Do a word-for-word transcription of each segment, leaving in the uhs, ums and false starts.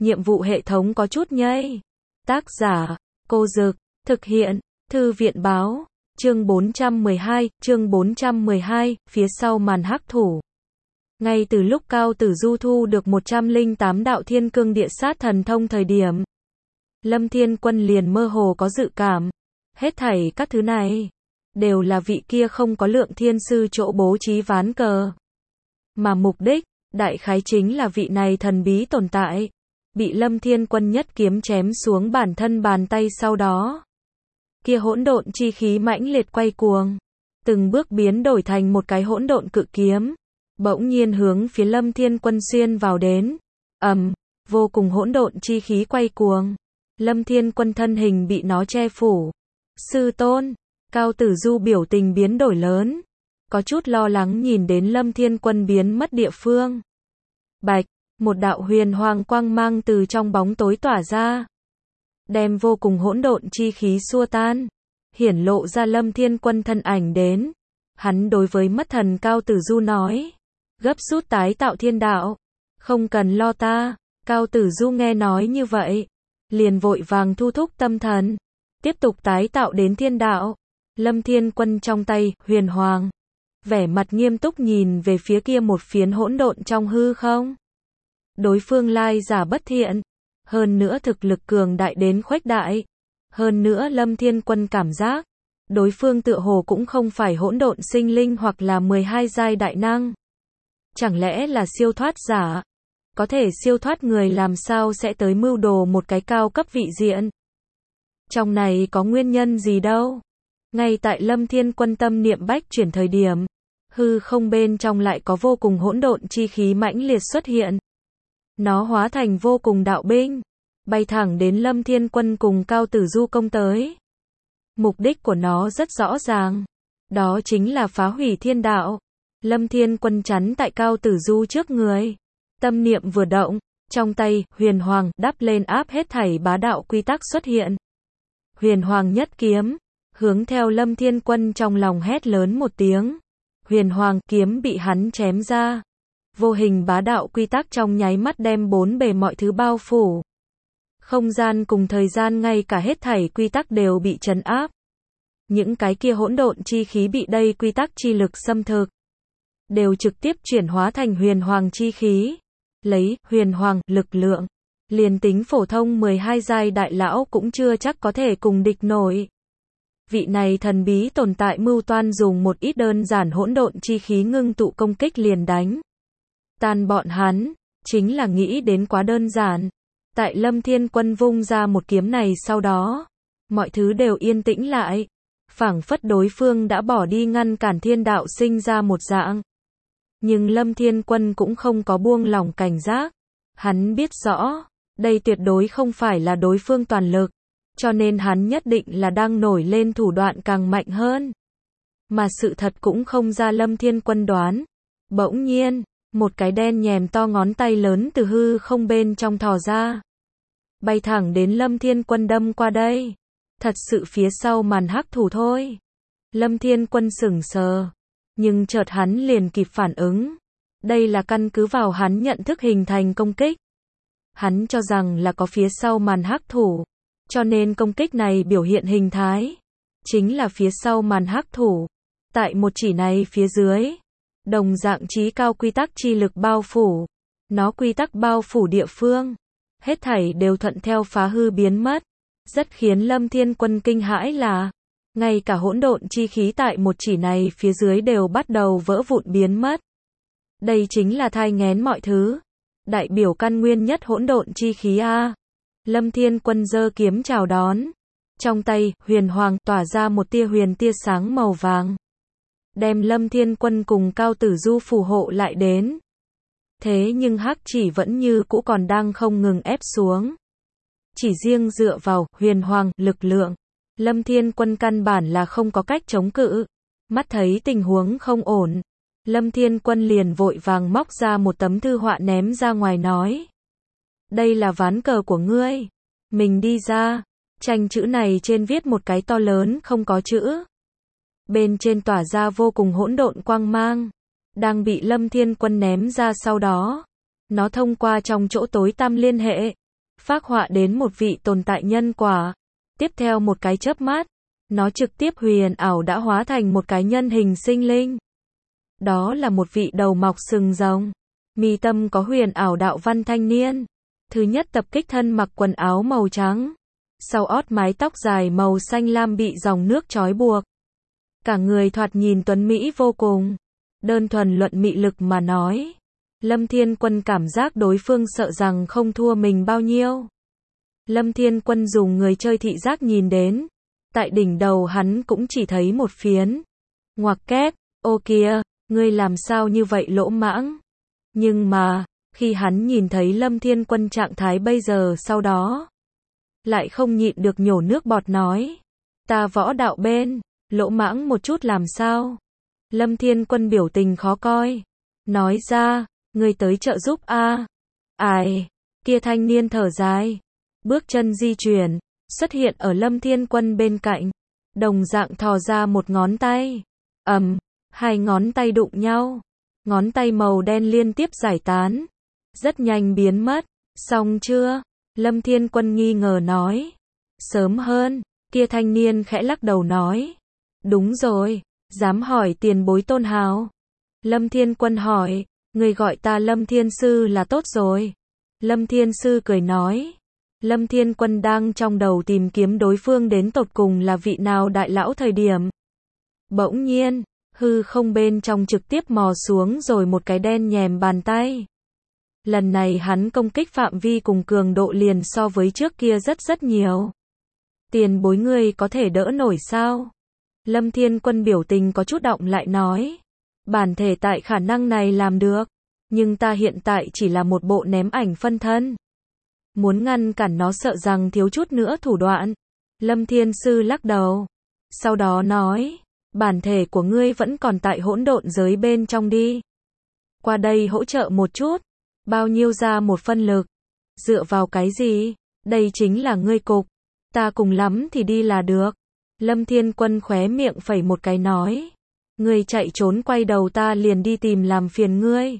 nhiệm vụ hệ thống có chút nhây. Tác giả, Cô Dực, thực hiện, Thư viện báo, chương bốn trăm mười hai, chương bốn trăm mười hai, phía sau màn hắc thủ. Ngay từ lúc Cao Tử Du thu được một trăm lẻ tám đạo thiên cương địa sát thần thông thời điểm, Lâm Thiên Quân liền mơ hồ có dự cảm, hết thảy các thứ này đều là vị kia không có lượng thiên sư chỗ bố trí ván cờ. Mà mục đích, đại khái chính là vị này thần bí tồn tại, bị Lâm Thiên Quân nhất kiếm chém xuống bản thân bàn tay sau đó. Kia hỗn độn chi khí mãnh liệt quay cuồng, từng bước biến đổi thành một cái hỗn độn cự kiếm, bỗng nhiên hướng phía Lâm Thiên Quân xuyên vào đến. Ầm, um, vô cùng hỗn độn chi khí quay cuồng, Lâm Thiên Quân thân hình bị nó che phủ. Sư tôn, Cao Tử Du biểu tình biến đổi lớn, có chút lo lắng nhìn đến Lâm Thiên Quân biến mất địa phương. Bạch, một đạo huyền hoàng quang mang từ trong bóng tối tỏa ra, đem vô cùng hỗn độn chi khí xua tan, hiển lộ ra Lâm Thiên Quân thân ảnh đến. Hắn đối với mất thần Cao Tử Du nói, gấp rút tái tạo thiên đạo, không cần lo ta. Cao Tử Du nghe nói như vậy, liền vội vàng thu thúc tâm thần, tiếp tục tái tạo đến thiên đạo. Lâm Thiên Quân trong tay, huyền hoàng, vẻ mặt nghiêm túc nhìn về phía kia một phiến hỗn độn trong hư không. Đối phương lai giả bất thiện, hơn nữa thực lực cường đại đến khuếch đại. Hơn nữa Lâm Thiên Quân cảm giác, đối phương tựa hồ cũng không phải hỗn độn sinh linh hoặc là mười hai giai đại năng. Chẳng lẽ là siêu thoát giả? Có thể siêu thoát người làm sao sẽ tới mưu đồ một cái cao cấp vị diện? Trong này có nguyên nhân gì đâu? Ngay tại Lâm Thiên Quân tâm niệm bách chuyển thời điểm, hư không bên trong lại có vô cùng hỗn độn chi khí mãnh liệt xuất hiện. Nó hóa thành vô cùng đạo binh, bay thẳng đến Lâm Thiên Quân cùng Cao Tử Du công tới. Mục đích của nó rất rõ ràng, đó chính là phá hủy thiên đạo. Lâm Thiên Quân chắn tại Cao Tử Du trước người, tâm niệm vừa động, trong tay, huyền hoàng, đắp lên áp hết thảy bá đạo quy tắc xuất hiện. Huyền hoàng nhất kiếm, hướng theo Lâm Thiên Quân trong lòng hét lớn một tiếng. Huyền hoàng kiếm bị hắn chém ra. Vô hình bá đạo quy tắc trong nháy mắt đem bốn bề mọi thứ bao phủ. Không gian cùng thời gian ngay cả hết thảy quy tắc đều bị trấn áp. Những cái kia hỗn độn chi khí bị đây quy tắc chi lực xâm thực, đều trực tiếp chuyển hóa thành huyền hoàng chi khí. Lấy huyền hoàng lực lượng, liền tính phổ thông mười hai giai đại lão cũng chưa chắc có thể cùng địch nổi. Vị này thần bí tồn tại mưu toan dùng một ít đơn giản hỗn độn chi khí ngưng tụ công kích liền đánh tan bọn hắn, chính là nghĩ đến quá đơn giản. Tại Lâm Thiên Quân vung ra một kiếm này sau đó, mọi thứ đều yên tĩnh lại, phảng phất đối phương đã bỏ đi ngăn cản thiên đạo sinh ra một dạng. Nhưng Lâm Thiên Quân cũng không có buông lỏng cảnh giác, hắn biết rõ, đây tuyệt đối không phải là đối phương toàn lực, cho nên hắn nhất định là đang nổi lên thủ đoạn càng mạnh hơn. Mà sự thật cũng không ra Lâm Thiên Quân đoán. Bỗng nhiên, một cái đen nhèm to ngón tay lớn từ hư không bên trong thò ra, bay thẳng đến Lâm Thiên Quân đâm qua đây. Thật sự phía sau màn hắc thủ thôi. Lâm Thiên Quân sững sờ, nhưng chợt hắn liền kịp phản ứng. Đây là căn cứ vào hắn nhận thức hình thành công kích. Hắn cho rằng là có phía sau màn hắc thủ, cho nên công kích này biểu hiện hình thái chính là phía sau màn hắc thủ. Tại một chỉ này phía dưới, đồng dạng chí cao quy tắc chi lực bao phủ. Nó quy tắc bao phủ địa phương, hết thảy đều thuận theo phá hư biến mất. Rất khiến Lâm Thiên Quân kinh hãi là, ngay cả hỗn độn chi khí tại một chỉ này phía dưới đều bắt đầu vỡ vụn biến mất. Đây chính là thai nghén mọi thứ, đại biểu căn nguyên nhất hỗn độn chi khí a. Lâm Thiên Quân giơ kiếm chào đón, trong tay, huyền hoàng tỏa ra một tia huyền tia sáng màu vàng, đem Lâm Thiên Quân cùng Cao Tử Du phù hộ lại đến. Thế nhưng hắc chỉ vẫn như cũ còn đang không ngừng ép xuống. Chỉ riêng dựa vào huyền hoàng lực lượng, Lâm Thiên Quân căn bản là không có cách chống cự. Mắt thấy tình huống không ổn, Lâm Thiên Quân liền vội vàng móc ra một tấm thư họa ném ra ngoài nói. Đây là ván cờ của ngươi. Mình đi ra. Tranh chữ này trên viết một cái to lớn không có chữ. Bên trên tỏa ra vô cùng hỗn độn quang mang. Đang bị Lâm Thiên Quân ném ra sau đó. Nó thông qua trong chỗ tối tăm liên hệ. phác họa đến một vị tồn tại nhân quả. Tiếp theo một cái chớp mắt, nó trực tiếp huyền ảo đã hóa thành một cái nhân hình sinh linh. Đó là một vị đầu mọc sừng rồng, mi tâm có huyền ảo đạo văn thanh niên. Thứ nhất tập kích thân mặc quần áo màu trắng, sau ót mái tóc dài màu xanh lam bị dòng nước trói buộc. Cả người thoạt nhìn tuấn mỹ vô cùng. Đơn thuần luận mị lực mà nói, Lâm Thiên Quân cảm giác đối phương sợ rằng không thua mình bao nhiêu. Lâm Thiên Quân dùng người chơi thị giác nhìn đến, tại đỉnh đầu hắn cũng chỉ thấy một phiến. Ngoặc kép, ô kìa, ngươi làm sao như vậy lỗ mãng. Nhưng mà, khi hắn nhìn thấy Lâm Thiên Quân trạng thái bây giờ sau đó, lại không nhịn được nhổ nước bọt nói. Ta võ đạo bên, lỗ mãng một chút làm sao. Lâm Thiên Quân biểu tình khó coi. Nói ra, ngươi tới trợ giúp a à. Ai, kia thanh niên thở dài. Bước chân di chuyển, xuất hiện ở Lâm Thiên Quân bên cạnh. Đồng dạng thò ra một ngón tay. ầm, hai ngón tay đụng nhau. Ngón tay màu đen liên tiếp giải tán. Rất nhanh biến mất. Xong chưa? Lâm Thiên Quân nghi ngờ nói. Sớm hơn, kia thanh niên khẽ lắc đầu nói. Đúng rồi, dám hỏi tiền bối tôn hào. Lâm Thiên Quân hỏi, người gọi ta Lâm Thiên Sư là tốt rồi. Lâm Thiên Sư cười nói. Lâm Thiên Quân đang trong đầu tìm kiếm đối phương đến tột cùng là vị nào đại lão thời điểm. Bỗng nhiên, hư không bên trong trực tiếp mò xuống rồi một cái đen nhèm bàn tay. Lần này hắn công kích phạm vi cùng cường độ liền so với trước kia rất rất nhiều. Tiền bối ngươi có thể đỡ nổi sao? Lâm Thiên Quân biểu tình có chút động lại nói. Bản thể tại khả năng này làm được, nhưng ta hiện tại chỉ là một bộ ném ảnh phân thân. Muốn ngăn cản nó sợ rằng thiếu chút nữa thủ đoạn. Lâm Thiên Sư lắc đầu. Sau đó nói, bản thể của ngươi vẫn còn tại hỗn độn giới bên trong đi. Qua đây hỗ trợ một chút. Bao nhiêu ra một phân lực. Dựa vào cái gì? Đây chính là ngươi cục. Ta cùng lắm thì đi là được. Lâm Thiên Quân khóe miệng phẩy một cái nói. Ngươi chạy trốn quay đầu ta liền đi tìm làm phiền ngươi.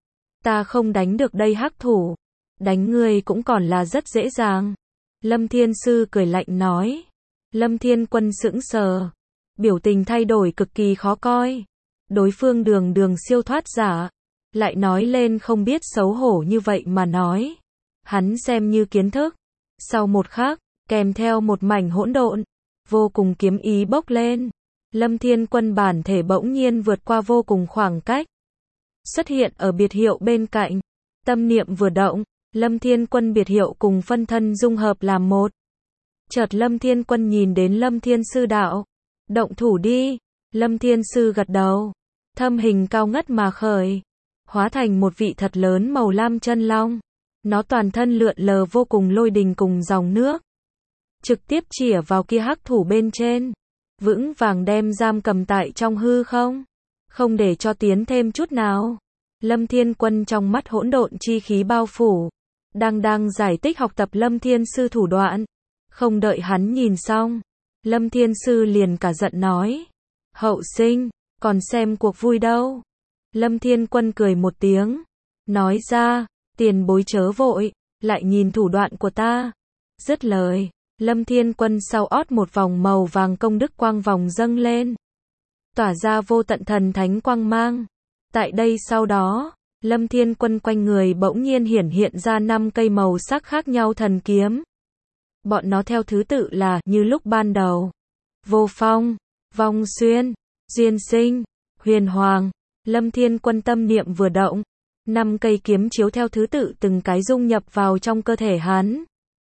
Ta không đánh được đây hắc thủ. Đánh ngươi cũng còn là rất dễ dàng. Lâm Thiên Sư cười lạnh nói. Lâm Thiên Quân sững sờ. Biểu tình thay đổi cực kỳ khó coi. Đối phương đường đường siêu thoát giả. Lại nói lên không biết xấu hổ như vậy mà nói. Hắn xem như kiến thức. Sau một khắc, kèm theo một mảnh hỗn độn, vô cùng kiếm ý bốc lên. Lâm Thiên Quân bản thể bỗng nhiên vượt qua vô cùng khoảng cách. Xuất hiện ở biệt hiệu bên cạnh. Tâm niệm vừa động, Lâm Thiên Quân biệt hiệu cùng phân thân dung hợp làm một. Chợt Lâm Thiên Quân nhìn đến Lâm Thiên Sư đạo. Động thủ đi. Lâm Thiên Sư gật đầu. Thâm hình cao ngất mà khởi. Hóa thành một vị thật lớn màu lam chân long. Nó toàn thân lượn lờ vô cùng lôi đình cùng dòng nước. Trực tiếp chĩa vào kia hắc thủ bên trên. Vững vàng đem giam cầm tại trong hư không. Không để cho tiến thêm chút nào. Lâm Thiên Quân trong mắt hỗn độn chi khí bao phủ. Đang đang giải thích học tập Lâm Thiên Sư thủ đoạn. Không đợi hắn nhìn xong. Lâm Thiên Sư liền cả giận nói. Hậu sinh, còn xem cuộc vui đâu. Lâm Thiên Quân cười một tiếng. Nói ra, tiền bối chớ vội, lại nhìn thủ đoạn của ta. Dứt lời, Lâm Thiên Quân sau ót một vòng màu vàng công đức quang vòng dâng lên. Tỏa ra vô tận thần thánh quang mang. Tại đây sau đó, Lâm Thiên Quân quanh người bỗng nhiên hiển hiện ra năm cây màu sắc khác nhau thần kiếm. Bọn nó theo thứ tự là như lúc ban đầu. Vô Phong, Vong Xuyên, Duyên Sinh, Huyền Hoàng. Lâm Thiên Quân tâm niệm vừa động. Năm cây kiếm chiếu theo thứ tự từng cái dung nhập vào trong cơ thể hắn.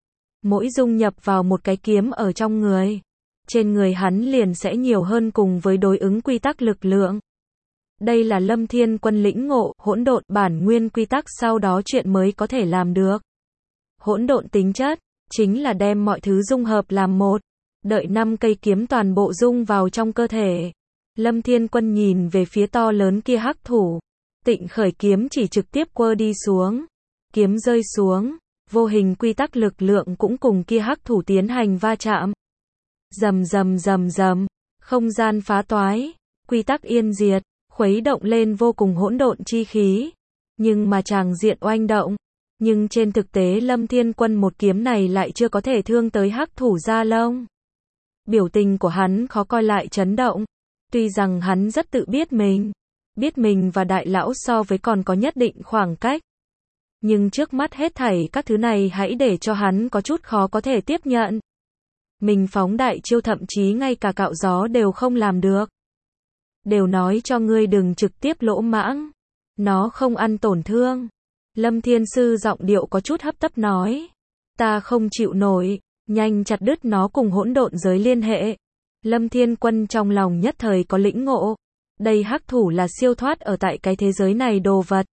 Mỗi dung nhập vào một cái kiếm ở trong người. Trên người hắn liền sẽ nhiều hơn cùng với đối ứng quy tắc lực lượng. Đây là Lâm Thiên Quân lĩnh ngộ hỗn độn bản nguyên quy tắc sau đó chuyện mới có thể làm được. Hỗn độn tính chất, chính là đem mọi thứ dung hợp làm một. Đợi năm cây kiếm toàn bộ dung vào trong cơ thể. Lâm Thiên Quân nhìn về phía to lớn kia hắc thủ. Tịnh khởi kiếm chỉ trực tiếp quơ đi xuống. Kiếm rơi xuống. Vô hình quy tắc lực lượng cũng cùng kia hắc thủ tiến hành va chạm. Rầm rầm rầm rầm. Không gian phá toái. Quy tắc yên diệt. Khuấy động lên vô cùng hỗn độn chi khí. Nhưng mà tràng diện oanh động. Nhưng trên thực tế Lâm Thiên Quân một kiếm này lại chưa có thể thương tới hắc thủ Gia Long. Biểu tình của hắn khó coi lại chấn động. Tuy rằng hắn rất tự biết mình, biết mình và đại lão so với còn có nhất định khoảng cách. Nhưng trước mắt hết thảy các thứ này hãy để cho hắn có chút khó có thể tiếp nhận. Mình phóng đại chiêu thậm chí ngay cả cạo gió đều không làm được. Đều nói cho ngươi đừng trực tiếp lỗ mãng. Nó không ăn tổn thương. Lâm Thiên Sư giọng điệu có chút hấp tấp nói. Ta không chịu nổi, nhanh chặt đứt nó cùng hỗn độn giới liên hệ. Lâm Thiên Quân trong lòng nhất thời có lĩnh ngộ. Đây hắc thủ là siêu thoát ở tại cái thế giới này đồ vật.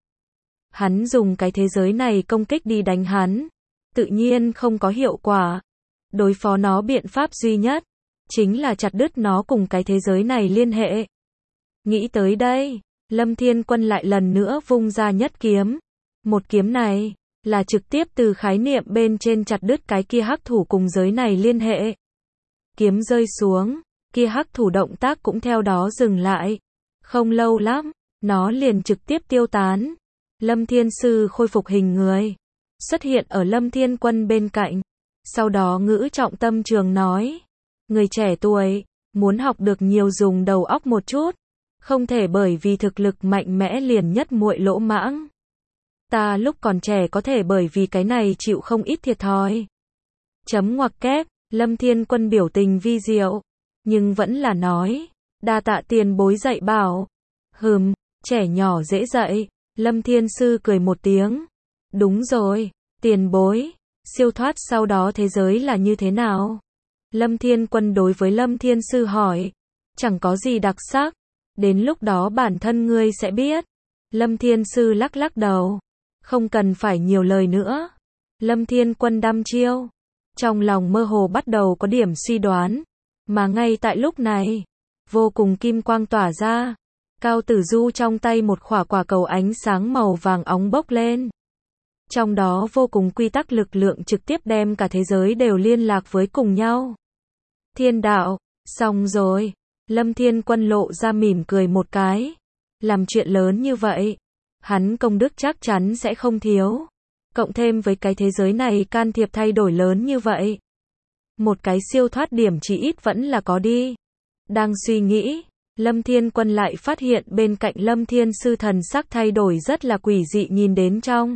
Hắn dùng cái thế giới này công kích đi đánh hắn. Tự nhiên không có hiệu quả. Đối phó nó biện pháp duy nhất. Chính là chặt đứt nó cùng cái thế giới này liên hệ. Nghĩ tới đây, Lâm Thiên Quân lại lần nữa vung ra nhất kiếm. Một kiếm này, là trực tiếp từ khái niệm bên trên chặt đứt cái kia hắc thủ cùng giới này liên hệ. Kiếm rơi xuống, kia hắc thủ động tác cũng theo đó dừng lại. Không lâu lắm, nó liền trực tiếp tiêu tán. Lâm Thiên Sư khôi phục hình người, xuất hiện ở Lâm Thiên Quân bên cạnh. Sau đó ngữ trọng tâm trường nói, người trẻ tuổi, muốn học được nhiều dùng đầu óc một chút. Không thể bởi vì thực lực mạnh mẽ liền nhất muội lỗ mãng. Ta lúc còn trẻ có thể bởi vì cái này chịu không ít thiệt thòi. Chấm ngoặc kép, Lâm Thiên Quân biểu tình vi diệu, nhưng vẫn là nói, đa tạ tiền bối dạy bảo. Hừm, trẻ nhỏ dễ dạy. Lâm Thiên Sư cười một tiếng. Đúng rồi, tiền bối, siêu thoát sau đó thế giới là như thế nào? Lâm Thiên Quân đối với Lâm Thiên Sư hỏi. Chẳng có gì đặc sắc, đến lúc đó bản thân ngươi sẽ biết. Lâm Thiên Sư lắc lắc đầu. Không cần phải nhiều lời nữa. Lâm Thiên Quân đăm chiêu. Trong lòng mơ hồ bắt đầu có điểm suy đoán. Mà ngay tại lúc này, vô cùng kim quang tỏa ra. Cao Tử Du trong tay một khỏa quả cầu ánh sáng màu vàng óng bốc lên. Trong đó vô cùng quy tắc lực lượng trực tiếp đem cả thế giới đều liên lạc với cùng nhau. Thiên đạo, xong rồi. Lâm Thiên Quân lộ ra mỉm cười một cái. Làm chuyện lớn như vậy, hắn công đức chắc chắn sẽ không thiếu. Cộng thêm với cái thế giới này can thiệp thay đổi lớn như vậy. Một cái siêu thoát điểm chỉ ít vẫn là có đi. Đang suy nghĩ, Lâm Thiên Quân lại phát hiện bên cạnh Lâm Thiên Sư thần sắc thay đổi rất là quỷ dị nhìn đến trong.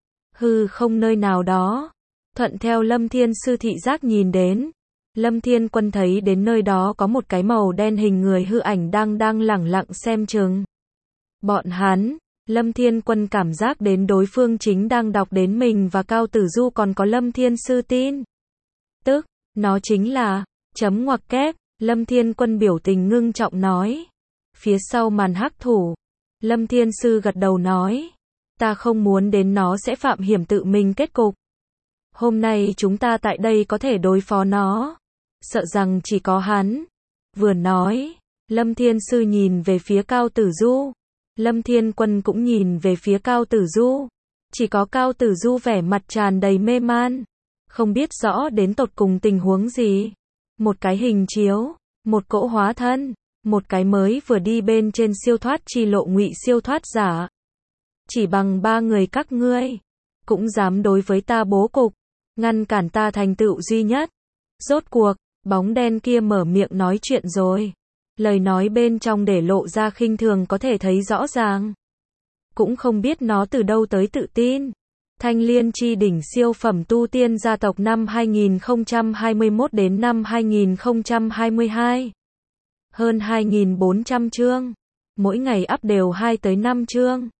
Hư không nơi nào đó. Thuận theo Lâm Thiên Sư thị giác nhìn đến. Lâm Thiên Quân thấy đến nơi đó có một cái màu đen hình người hư ảnh đang đang lẳng lặng xem chừng. Bọn hắn, Lâm Thiên Quân cảm giác đến đối phương chính đang đọc đến mình và Cao Tử Du còn có Lâm Thiên Sư tin. Tức, nó chính là, chấm ngoặc kép, Lâm Thiên Quân biểu tình ngưng trọng nói. Phía sau màn hắc thủ, Lâm Thiên Sư gật đầu nói. Ta không muốn đến nó sẽ phạm hiểm tự mình kết cục. Hôm nay chúng ta tại đây có thể đối phó nó. Sợ rằng chỉ có hắn. Vừa nói, Lâm Thiên Sư nhìn về phía Cao Tử Du. Lâm Thiên Quân cũng nhìn về phía Cao Tử Du. Chỉ có Cao Tử Du vẻ mặt tràn đầy mê man. Không biết rõ đến tột cùng tình huống gì. Một cái hình chiếu, một cỗ hóa thân, một cái mới vừa đi bên trên siêu thoát chi lộ ngụy siêu thoát giả. Chỉ bằng ba người các ngươi, cũng dám đối với ta bố cục, ngăn cản ta thành tựu duy nhất. Rốt cuộc, bóng đen kia mở miệng nói chuyện rồi. Lời nói bên trong để lộ ra khinh thường có thể thấy rõ ràng. Cũng không biết nó từ đâu tới tự tin. Thanh Liên chi đỉnh siêu phẩm tu tiên gia tộc năm hai nghìn không trăm hai mươi mốt đến năm hai nghìn không trăm hai mươi hai. Hơn hai nghìn bốn trăm chương. Mỗi ngày up đều hai tới năm chương.